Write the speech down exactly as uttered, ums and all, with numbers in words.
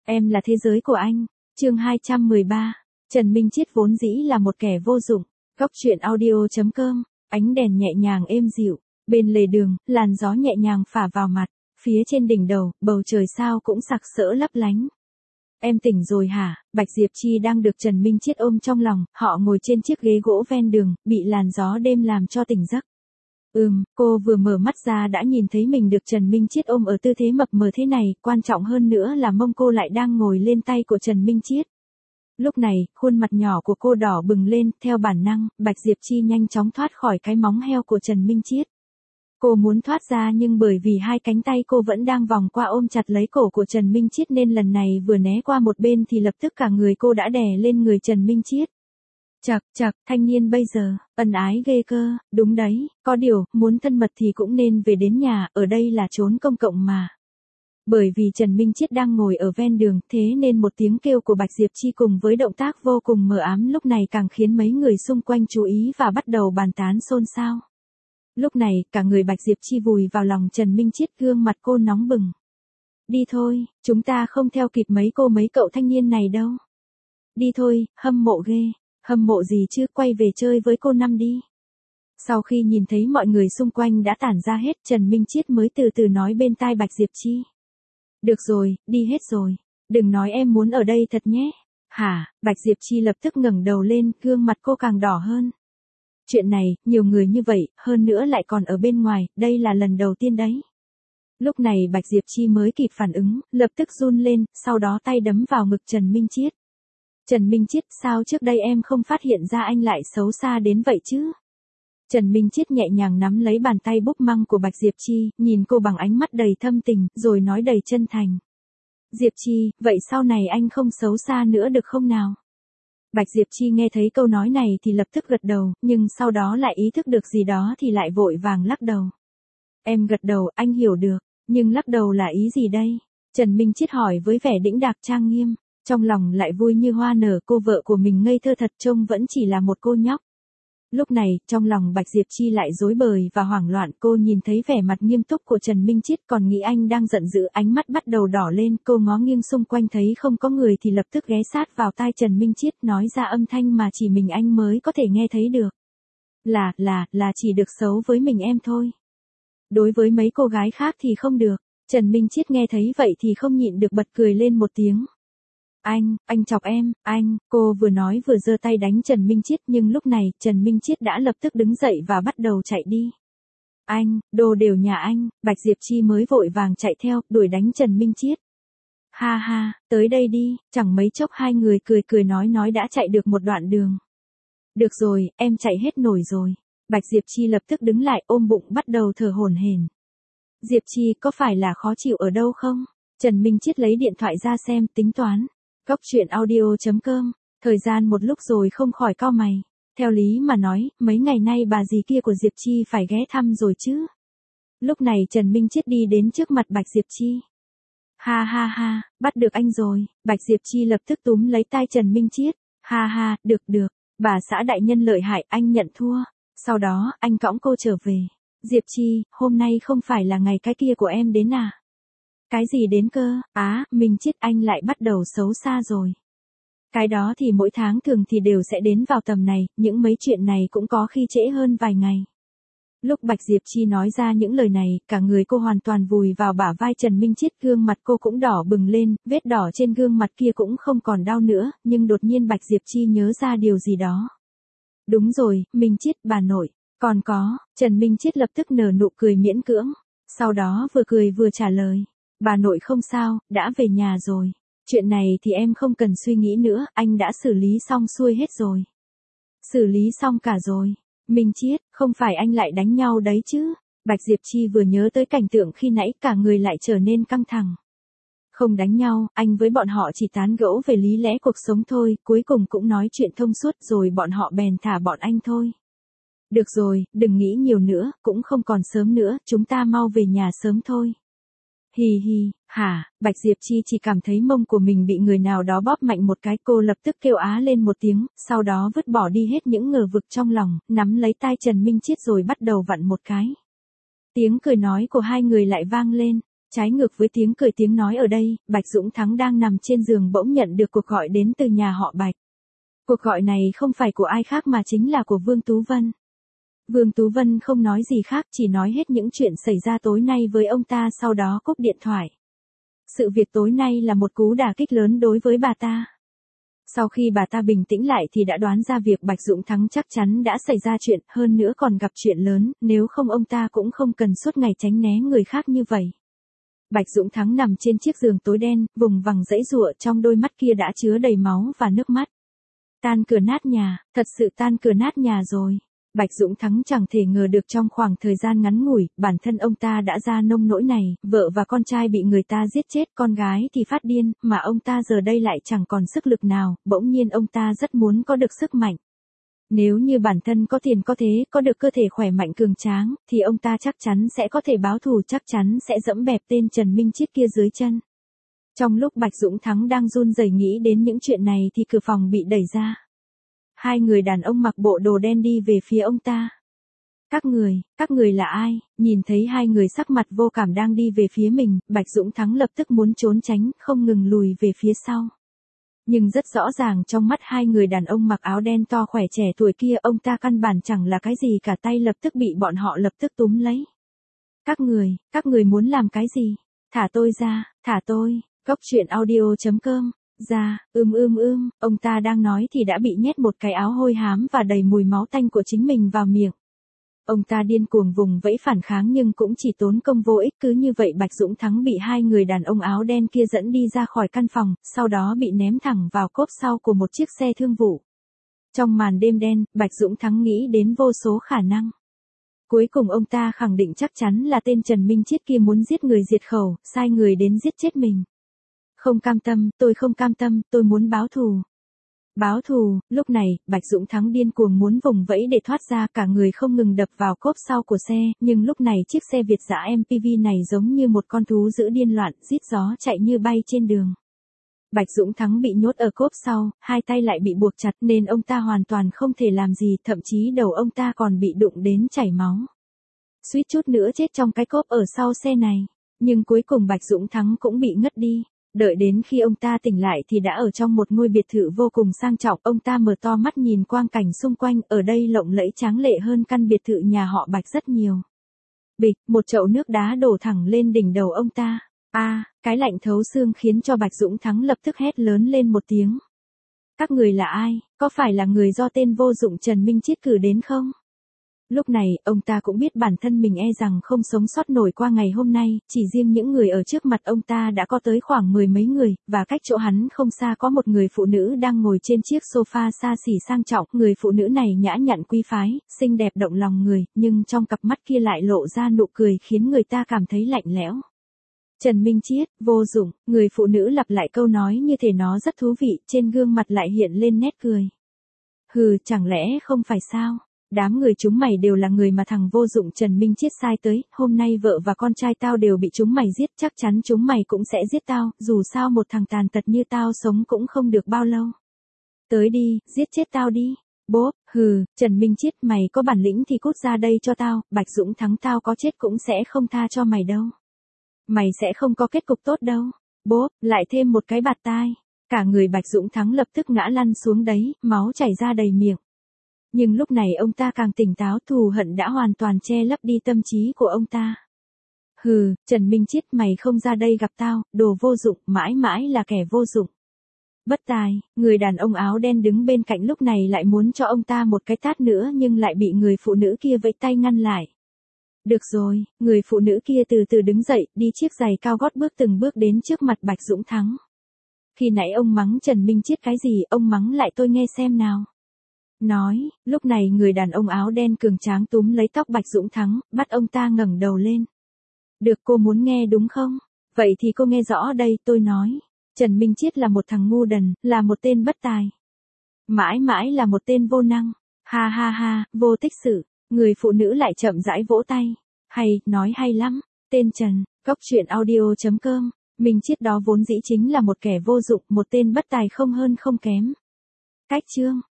Em là thế giới của anh. Chương hai trăm mười ba. Trần Minh Chiết vốn dĩ là một kẻ vô dụng. Góc truyện audio chấm com. Ánh đèn nhẹ nhàng êm dịu. Bên lề đường, làn gió nhẹ nhàng phả vào mặt. Phía trên đỉnh đầu, bầu trời sao cũng sặc sỡ lấp lánh. Em tỉnh rồi hả? Bạch Diệp Chi đang được Trần Minh Chiết ôm trong lòng. Họ ngồi trên chiếc ghế gỗ ven đường, bị làn gió đêm làm cho tỉnh giấc. Ừm, cô vừa mở mắt ra đã nhìn thấy mình được Trần Minh Chiết ôm ở tư thế mập mờ thế này, quan trọng hơn nữa là mông cô lại đang ngồi lên tay của Trần Minh Chiết. Lúc này, khuôn mặt nhỏ của cô đỏ bừng lên, theo bản năng, Bạch Diệp Chi nhanh chóng thoát khỏi cái móng heo của Trần Minh Chiết. Cô muốn thoát ra nhưng bởi vì hai cánh tay cô vẫn đang vòng qua ôm chặt lấy cổ của Trần Minh Chiết nên lần này vừa né qua một bên thì lập tức cả người cô đã đè lên người Trần Minh Chiết. Chậc, chậc, thanh niên bây giờ, ân ái ghê cơ, đúng đấy, có điều, muốn thân mật thì cũng nên về đến nhà, ở đây là chốn công cộng mà. Bởi vì Trần Minh Chiết đang ngồi ở ven đường, thế nên một tiếng kêu của Bạch Diệp Chi cùng với động tác vô cùng mờ ám lúc này càng khiến mấy người xung quanh chú ý và bắt đầu bàn tán xôn xao. Lúc này, cả người Bạch Diệp Chi vùi vào lòng Trần Minh Chiết, gương mặt cô nóng bừng. Đi thôi, chúng ta không theo kịp mấy cô mấy cậu thanh niên này đâu. Đi thôi, hâm mộ ghê. Hâm mộ gì chứ, quay về chơi với cô năm đi. Sau khi nhìn thấy mọi người xung quanh đã tản ra hết, Trần Minh Chiết mới từ từ nói bên tai Bạch Diệp Chi. Được rồi, đi hết rồi. Đừng nói em muốn ở đây thật nhé. Hả? Bạch Diệp Chi lập tức ngẩng đầu lên, gương mặt cô càng đỏ hơn. Chuyện này, nhiều người như vậy, hơn nữa lại còn ở bên ngoài, đây là lần đầu tiên đấy. Lúc này Bạch Diệp Chi mới kịp phản ứng, lập tức run lên, sau đó tay đấm vào ngực Trần Minh Chiết. Trần Minh Chiết, sao trước đây em không phát hiện ra anh lại xấu xa đến vậy chứ? Trần Minh Chiết nhẹ nhàng nắm lấy bàn tay búp măng của Bạch Diệp Chi, nhìn cô bằng ánh mắt đầy thâm tình, rồi nói đầy chân thành. Diệp Chi, vậy sau này anh không xấu xa nữa được không nào? Bạch Diệp Chi nghe thấy câu nói này thì lập tức gật đầu, nhưng sau đó lại ý thức được gì đó thì lại vội vàng lắc đầu. Em gật đầu, anh hiểu được, nhưng lắc đầu là ý gì đây? Trần Minh Chiết hỏi với vẻ đĩnh đạc trang nghiêm. Trong lòng lại vui như hoa nở, cô vợ của mình ngây thơ thật, trông vẫn chỉ là một cô nhóc. Lúc này, trong lòng Bạch Diệp Chi lại rối bời và hoảng loạn, cô nhìn thấy vẻ mặt nghiêm túc của Trần Minh Chiết còn nghĩ anh đang giận dữ, ánh mắt bắt đầu đỏ lên, cô ngó nghiêng xung quanh thấy không có người thì lập tức ghé sát vào tai Trần Minh Chiết nói ra âm thanh mà chỉ mình anh mới có thể nghe thấy được. Là, là, là chỉ được xấu với mình em thôi. Đối với mấy cô gái khác thì không được. Trần Minh Chiết nghe thấy vậy thì không nhịn được bật cười lên một tiếng. Anh, anh chọc em, anh, cô vừa nói vừa giơ tay đánh Trần Minh Chiết nhưng lúc này Trần Minh Chiết đã lập tức đứng dậy và bắt đầu chạy đi. Anh, đồ đều nhà anh, Bạch Diệp Chi mới vội vàng chạy theo, đuổi đánh Trần Minh Chiết. Ha ha, tới đây đi, chẳng mấy chốc hai người cười cười nói nói đã chạy được một đoạn đường. Được rồi, em chạy hết nổi rồi. Bạch Diệp Chi lập tức đứng lại ôm bụng bắt đầu thở hổn hển. Diệp Chi có phải là khó chịu ở đâu không? Trần Minh Chiết lấy điện thoại ra xem, tính toán. Góc truyện audio chấm com, thời gian một lúc rồi không khỏi cau mày. Theo lý mà nói, mấy ngày nay bà dì kia của Diệp Chi phải ghé thăm rồi chứ. Lúc này Trần Minh Chiết đi đến trước mặt Bạch Diệp Chi. Ha ha ha, bắt được anh rồi. Bạch Diệp Chi lập tức túm lấy tay Trần Minh Chiết. Ha ha, được được, bà xã đại nhân lợi hại, anh nhận thua. Sau đó, anh cõng cô trở về. Diệp Chi, hôm nay không phải là ngày cái kia của em đến à? Cái gì đến cơ? Á, Minh Chiết, anh lại bắt đầu xấu xa rồi. Cái đó thì mỗi tháng thường thì đều sẽ đến vào tầm này, những mấy chuyện này cũng có khi trễ hơn vài ngày. Lúc Bạch Diệp Chi nói ra những lời này, cả người cô hoàn toàn vùi vào bả vai Trần Minh Chiết, gương mặt cô cũng đỏ bừng lên, vết đỏ trên gương mặt kia cũng không còn đau nữa, nhưng đột nhiên Bạch Diệp Chi nhớ ra điều gì đó. Đúng rồi, Minh Chiết, bà nội, còn có, Trần Minh Chiết lập tức nở nụ cười miễn cưỡng, sau đó vừa cười vừa trả lời. Bà nội không sao, đã về nhà rồi. Chuyện này thì em không cần suy nghĩ nữa, anh đã xử lý xong xuôi hết rồi. Xử lý xong cả rồi. Minh Chiết, không phải anh lại đánh nhau đấy chứ? Bạch Diệp Chi vừa nhớ tới cảnh tượng khi nãy cả người lại trở nên căng thẳng. Không đánh nhau, anh với bọn họ chỉ tán gẫu về lý lẽ cuộc sống thôi, cuối cùng cũng nói chuyện thông suốt rồi bọn họ bèn thả bọn anh thôi. Được rồi, đừng nghĩ nhiều nữa, cũng không còn sớm nữa, chúng ta mau về nhà sớm thôi. Hì hì, hả, Bạch Diệp Chi chỉ cảm thấy mông của mình bị người nào đó bóp mạnh một cái, cô lập tức kêu á lên một tiếng, sau đó vứt bỏ đi hết những ngờ vực trong lòng, nắm lấy tai Trần Minh Chiết rồi bắt đầu vặn một cái. Tiếng cười nói của hai người lại vang lên. Trái ngược với tiếng cười tiếng nói ở đây, Bạch Dũng Thắng đang nằm trên giường bỗng nhận được cuộc gọi đến từ nhà họ Bạch. Cuộc gọi này không phải của ai khác mà chính là của Vương Tú Vân. Vương Tú Vân không nói gì khác, chỉ nói hết những chuyện xảy ra tối nay với ông ta, sau đó cúp điện thoại. Sự việc tối nay là một cú đả kích lớn đối với bà ta. Sau khi bà ta bình tĩnh lại thì đã đoán ra việc Bạch Dũng Thắng chắc chắn đã xảy ra chuyện, hơn nữa còn gặp chuyện lớn, nếu không ông ta cũng không cần suốt ngày tránh né người khác như vậy. Bạch Dũng Thắng nằm trên chiếc giường tối đen, vùng vằng giãy giụa, trong đôi mắt kia đã chứa đầy máu và nước mắt. Tan cửa nát nhà, thật sự tan cửa nát nhà rồi. Bạch Dũng Thắng chẳng thể ngờ được trong khoảng thời gian ngắn ngủi, bản thân ông ta đã ra nông nỗi này, vợ và con trai bị người ta giết chết, con gái thì phát điên, mà ông ta giờ đây lại chẳng còn sức lực nào, bỗng nhiên ông ta rất muốn có được sức mạnh. Nếu như bản thân có tiền có thế, có được cơ thể khỏe mạnh cường tráng, thì ông ta chắc chắn sẽ có thể báo thù, chắc chắn sẽ dẫm bẹp tên Trần Minh Chiết kia dưới chân. Trong lúc Bạch Dũng Thắng đang run rẩy nghĩ đến những chuyện này thì cửa phòng bị đẩy ra. Hai người đàn ông mặc bộ đồ đen đi về phía ông ta. Các người, các người là ai? Nhìn thấy hai người sắc mặt vô cảm đang đi về phía mình, Bạch Dũng Thắng lập tức muốn trốn tránh, không ngừng lùi về phía sau. Nhưng rất rõ ràng trong mắt hai người đàn ông mặc áo đen to khỏe trẻ tuổi kia, ông ta căn bản chẳng là cái gì cả, tay lập tức bị bọn họ lập tức túm lấy. Các người, các người muốn làm cái gì? Thả tôi ra, thả tôi. Cốc truyện audio chấm com. Ra, ưm ưm ưm, ông ta đang nói thì đã bị nhét một cái áo hôi hám và đầy mùi máu tanh của chính mình vào miệng. Ông ta điên cuồng vùng vẫy phản kháng nhưng cũng chỉ tốn công vô ích, cứ như vậy Bạch Dũng Thắng bị hai người đàn ông áo đen kia dẫn đi ra khỏi căn phòng, sau đó bị ném thẳng vào cốp sau của một chiếc xe thương vụ. Trong màn đêm đen, Bạch Dũng Thắng nghĩ đến vô số khả năng. Cuối cùng ông ta khẳng định chắc chắn là tên Trần Minh Chiết kia muốn giết người diệt khẩu, sai người đến giết chết mình. Không cam tâm, tôi không cam tâm, tôi muốn báo thù. Báo thù, lúc này, Bạch Dũng Thắng điên cuồng muốn vùng vẫy để thoát ra, cả người không ngừng đập vào cốp sau của xe, nhưng lúc này chiếc xe Việt dã em pê vê này giống như một con thú dữ điên loạn, rít gió chạy như bay trên đường. Bạch Dũng Thắng bị nhốt ở cốp sau, hai tay lại bị buộc chặt nên ông ta hoàn toàn không thể làm gì, thậm chí đầu ông ta còn bị đụng đến chảy máu. Suýt chút nữa chết trong cái cốp ở sau xe này, nhưng cuối cùng Bạch Dũng Thắng cũng bị ngất đi. Đợi đến khi ông ta tỉnh lại thì đã ở trong một ngôi biệt thự vô cùng sang trọng, ông ta mở to mắt nhìn quang cảnh xung quanh, ở đây lộng lẫy tráng lệ hơn căn biệt thự nhà họ Bạch rất nhiều. Bịch, một chậu nước đá đổ thẳng lên đỉnh đầu ông ta. A, à, cái lạnh thấu xương khiến cho Bạch Dũng Thắng lập tức hét lớn lên một tiếng. Các người là ai, có phải là người do tên vô dụng Trần Minh Chiết cử đến không? Lúc này, ông ta cũng biết bản thân mình e rằng không sống sót nổi qua ngày hôm nay, chỉ riêng những người ở trước mặt ông ta đã có tới khoảng mười mấy người, và cách chỗ hắn không xa có một người phụ nữ đang ngồi trên chiếc sofa xa xỉ sang trọng, người phụ nữ này nhã nhặn quý phái, xinh đẹp động lòng người, nhưng trong cặp mắt kia lại lộ ra nụ cười khiến người ta cảm thấy lạnh lẽo. Trần Minh Chiết, vô dụng, người phụ nữ lặp lại câu nói như thể nó rất thú vị, trên gương mặt lại hiện lên nét cười. Hừ, chẳng lẽ không phải sao? Đám người chúng mày đều là người mà thằng vô dụng Trần Minh Chiết sai tới, hôm nay vợ và con trai tao đều bị chúng mày giết, chắc chắn chúng mày cũng sẽ giết tao, dù sao một thằng tàn tật như tao sống cũng không được bao lâu. Tới đi, giết chết tao đi. Bốp, hừ, Trần Minh Chiết, mày có bản lĩnh thì cút ra đây cho tao, Bạch Dũng Thắng tao có chết cũng sẽ không tha cho mày đâu. Mày sẽ không có kết cục tốt đâu. Bốp, lại thêm một cái bạt tai. Cả người Bạch Dũng Thắng lập tức ngã lăn xuống đấy, máu chảy ra đầy miệng. Nhưng lúc này ông ta càng tỉnh táo, thù hận đã hoàn toàn che lấp đi tâm trí của ông ta. Hừ, Trần Minh Chiết, mày không ra đây gặp tao, đồ vô dụng, mãi mãi là kẻ vô dụng. Bất tài, người đàn ông áo đen đứng bên cạnh lúc này lại muốn cho ông ta một cái tát nữa nhưng lại bị người phụ nữ kia vẫy tay ngăn lại. Được rồi, người phụ nữ kia từ từ đứng dậy, đi chiếc giày cao gót bước từng bước đến trước mặt Bạch Dũng Thắng. Khi nãy ông mắng Trần Minh Chiết cái gì, ông mắng lại tôi nghe xem nào. Nói, lúc này người đàn ông áo đen cường tráng túm lấy tóc Bạch Dũng Thắng, bắt ông ta ngẩng đầu lên. Được, cô muốn nghe đúng không? Vậy thì cô nghe rõ đây, tôi nói. Trần Minh Chiết là một thằng ngu đần, là một tên bất tài. Mãi mãi là một tên vô năng. Ha ha ha, vô tích sự. Người phụ nữ lại chậm rãi vỗ tay. Hay, nói hay lắm. Tên Trần, cốc truyện audio chấm com. Minh Chiết đó vốn dĩ chính là một kẻ vô dụng, một tên bất tài không hơn không kém. Cách chương.